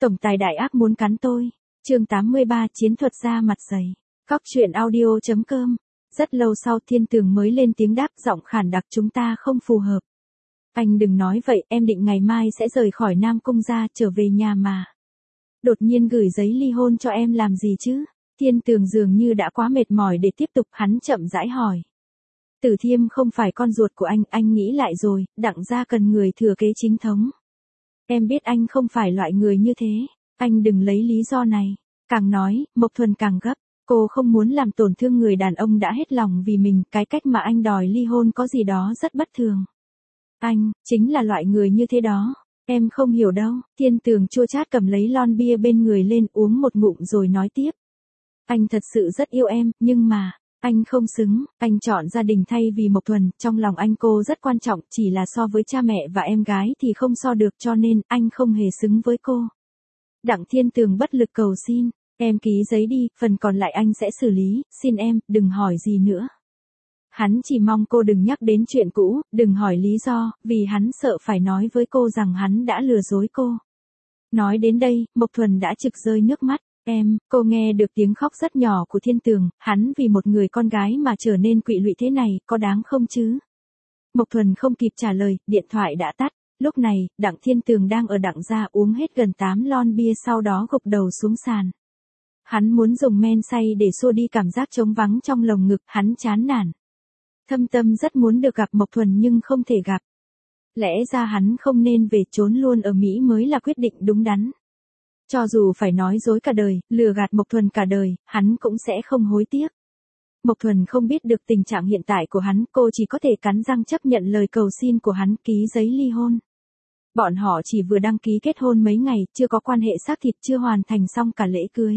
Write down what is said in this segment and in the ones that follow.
Tổng tài đại ác muốn cắn tôi. Chương 83 chiến thuật ra mặt dày. Cóc truyện audio.com. Rất lâu sau Thiên Tường mới lên tiếng đáp, giọng khản đặc, chúng ta không phù hợp. Anh đừng nói vậy, em định ngày mai sẽ rời khỏi Nam Cung ra, trở về nhà mà. Đột nhiên gửi giấy ly hôn cho em làm gì chứ? Thiên Tường dường như đã quá mệt mỏi để tiếp tục, hắn chậm rãi hỏi. Tử Thiêm không phải con ruột của anh nghĩ lại rồi, Đặng gia cần người thừa kế chính thống. Em biết anh không phải loại người như thế, anh đừng lấy lý do này. Càng nói, Mộc Thuần càng gấp, cô không muốn làm tổn thương người đàn ông đã hết lòng vì mình, cái cách mà anh đòi ly hôn có gì đó rất bất thường. Anh, chính là loại người như thế đó, em không hiểu đâu. Thiên Tường chua chát cầm lấy lon bia bên người lên uống một ngụm rồi nói tiếp. Anh thật sự rất yêu em, nhưng mà, anh không xứng, anh chọn gia đình thay vì Mộc Thuần, trong lòng anh cô rất quan trọng, chỉ là so với cha mẹ và em gái thì không so được, cho nên anh không hề xứng với cô. Đặng Thiên Tường bất lực cầu xin, em ký giấy đi, phần còn lại anh sẽ xử lý, xin em, đừng hỏi gì nữa. Hắn chỉ mong cô đừng nhắc đến chuyện cũ, đừng hỏi lý do, vì hắn sợ phải nói với cô rằng hắn đã lừa dối cô. Nói đến đây, Mộc Thuần đã trực rơi nước mắt. Cô nghe được tiếng khóc rất nhỏ của Thiên Tường, hắn vì một người con gái mà trở nên quỵ lụy thế này, có đáng không chứ? Mộc Thuần không kịp trả lời, điện thoại đã tắt. Lúc này, Đặng Thiên Tường đang ở Đặng gia uống hết gần 8 lon bia, sau đó gục đầu xuống sàn. Hắn muốn dùng men say để xua đi cảm giác trống vắng trong lồng ngực, hắn chán nản. Thâm tâm rất muốn được gặp Mộc Thuần nhưng không thể gặp. Lẽ ra hắn không nên về, trốn luôn ở Mỹ mới là quyết định đúng đắn. Cho dù phải nói dối cả đời, lừa gạt Mộc Thuần cả đời, hắn cũng sẽ không hối tiếc. Mộc Thuần không biết được tình trạng hiện tại của hắn, cô chỉ có thể cắn răng chấp nhận lời cầu xin của hắn, ký giấy ly hôn. Bọn họ chỉ vừa đăng ký kết hôn mấy ngày, chưa có quan hệ xác thịt, chưa hoàn thành xong cả lễ cưới.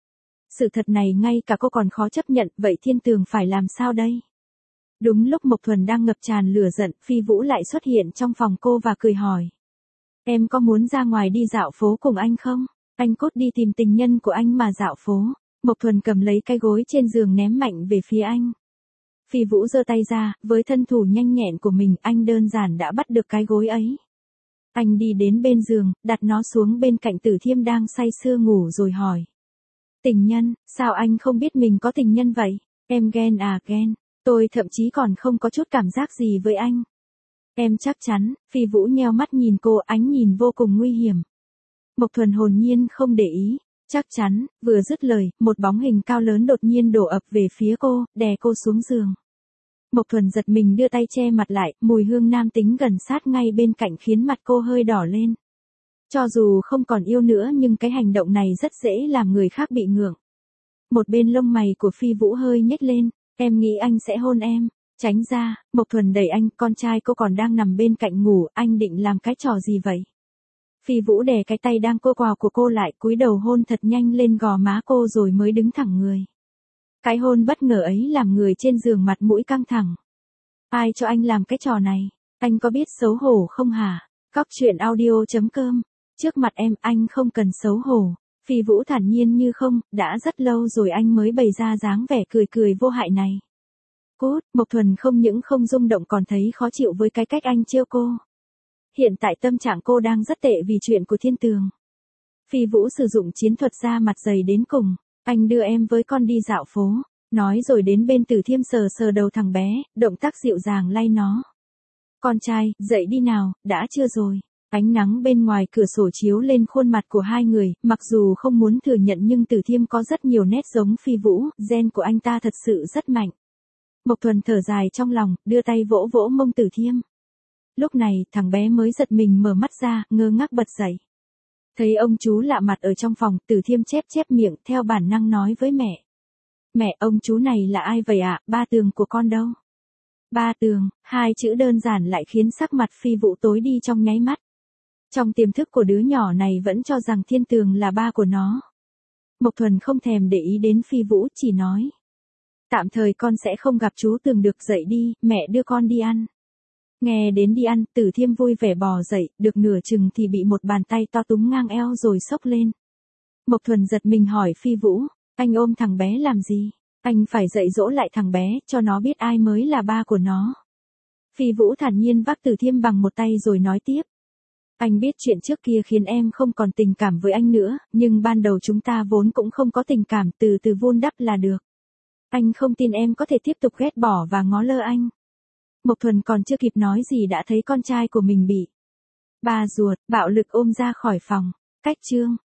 Sự thật này ngay cả cô còn khó chấp nhận, vậy Thiên Tường phải làm sao đây? Đúng lúc Mộc Thuần đang ngập tràn lửa giận, Phi Vũ lại xuất hiện trong phòng cô và cười hỏi. Em có muốn ra ngoài đi dạo phố cùng anh không? Anh cốt đi tìm tình nhân của anh mà dạo phố. Mộc Thuần cầm lấy cái gối trên giường ném mạnh về phía anh. Phi Vũ giơ tay ra, với thân thủ nhanh nhẹn của mình, anh đơn giản đã bắt được cái gối ấy. Anh đi đến bên giường, đặt nó xuống bên cạnh Tử Thiêm đang say sưa ngủ rồi hỏi. Tình nhân, sao anh không biết mình có tình nhân vậy? Em ghen à? Ghen. Tôi thậm chí còn không có chút cảm giác gì với anh. Em chắc chắn? Phi Vũ nheo mắt nhìn cô, ánh nhìn vô cùng nguy hiểm. Mộc Thuần hồn nhiên không để ý. Chắc chắn, vừa dứt lời, một bóng hình cao lớn đột nhiên đổ ập về phía cô, đè cô xuống giường. Mộc Thuần giật mình đưa tay che mặt lại, mùi hương nam tính gần sát ngay bên cạnh khiến mặt cô hơi đỏ lên. Cho dù không còn yêu nữa nhưng cái hành động này rất dễ làm người khác bị ngượng. Một bên lông mày của Phi Vũ hơi nhếch lên, em nghĩ anh sẽ hôn em. Tránh ra, Mộc Thuần đẩy anh, con trai cô còn đang nằm bên cạnh ngủ, anh định làm cái trò gì vậy? Phi Vũ đè cái tay đang cô quào của cô lại, cúi đầu hôn thật nhanh lên gò má cô rồi mới đứng thẳng người. Cái hôn bất ngờ ấy làm người trên giường mặt mũi căng thẳng. Ai cho anh làm cái trò này? Anh có biết xấu hổ không hả? Cóc truyện audio.com. Trước mặt em, anh không cần xấu hổ. Phi Vũ thản nhiên như không, đã rất lâu rồi anh mới bày ra dáng vẻ cười cười vô hại này. Cút, Mộc Thuần không những không rung động còn thấy khó chịu với cái cách anh trêu cô. Hiện tại tâm trạng cô đang rất tệ vì chuyện của Thiên Tường. Phi Vũ sử dụng chiến thuật ra mặt dày đến cùng. Anh đưa em với con đi dạo phố. Nói rồi đến bên Tử Thiêm sờ sờ đầu thằng bé, động tác dịu dàng lay nó. Con trai, dậy đi nào, đã trưa rồi. Ánh nắng bên ngoài cửa sổ chiếu lên khuôn mặt của hai người, mặc dù không muốn thừa nhận nhưng Tử Thiêm có rất nhiều nét giống Phi Vũ, gen của anh ta thật sự rất mạnh. Mộc Thuần thở dài trong lòng, đưa tay vỗ vỗ mông Tử Thiêm. Lúc này, thằng bé mới giật mình mở mắt ra, ngơ ngác bật dậy. Thấy ông chú lạ mặt ở trong phòng, Tử Thiêm chép chép miệng, theo bản năng nói với mẹ. Mẹ, ông chú này là ai vậy ạ? Ba Tường của con đâu? Ba Tường, hai chữ đơn giản lại khiến sắc mặt Phi Vũ tối đi trong nháy mắt. Trong tiềm thức của đứa nhỏ này vẫn cho rằng Thiên Tường là ba của nó. Mộc Thuần không thèm để ý đến Phi Vũ, chỉ nói. Tạm thời con sẽ không gặp chú Tường được, dậy đi, mẹ đưa con đi ăn. Nghe đến đi ăn, Tử Thiêm vui vẻ bò dậy, được nửa chừng thì bị một bàn tay to túm ngang eo rồi xốc lên. Mộc Thuần giật mình hỏi Phi Vũ, anh ôm thằng bé làm gì? Anh phải dạy dỗ lại thằng bé, cho nó biết ai mới là ba của nó. Phi Vũ thản nhiên vác Tử Thiêm bằng một tay rồi nói tiếp. Anh biết chuyện trước kia khiến em không còn tình cảm với anh nữa, nhưng ban đầu chúng ta vốn cũng không có tình cảm, từ từ vun đắp là được. Anh không tin em có thể tiếp tục ghét bỏ và ngó lơ anh. Mộc Thuần còn chưa kịp nói gì đã thấy con trai của mình bị ba ruột, bạo lực ôm ra khỏi phòng. Cách chương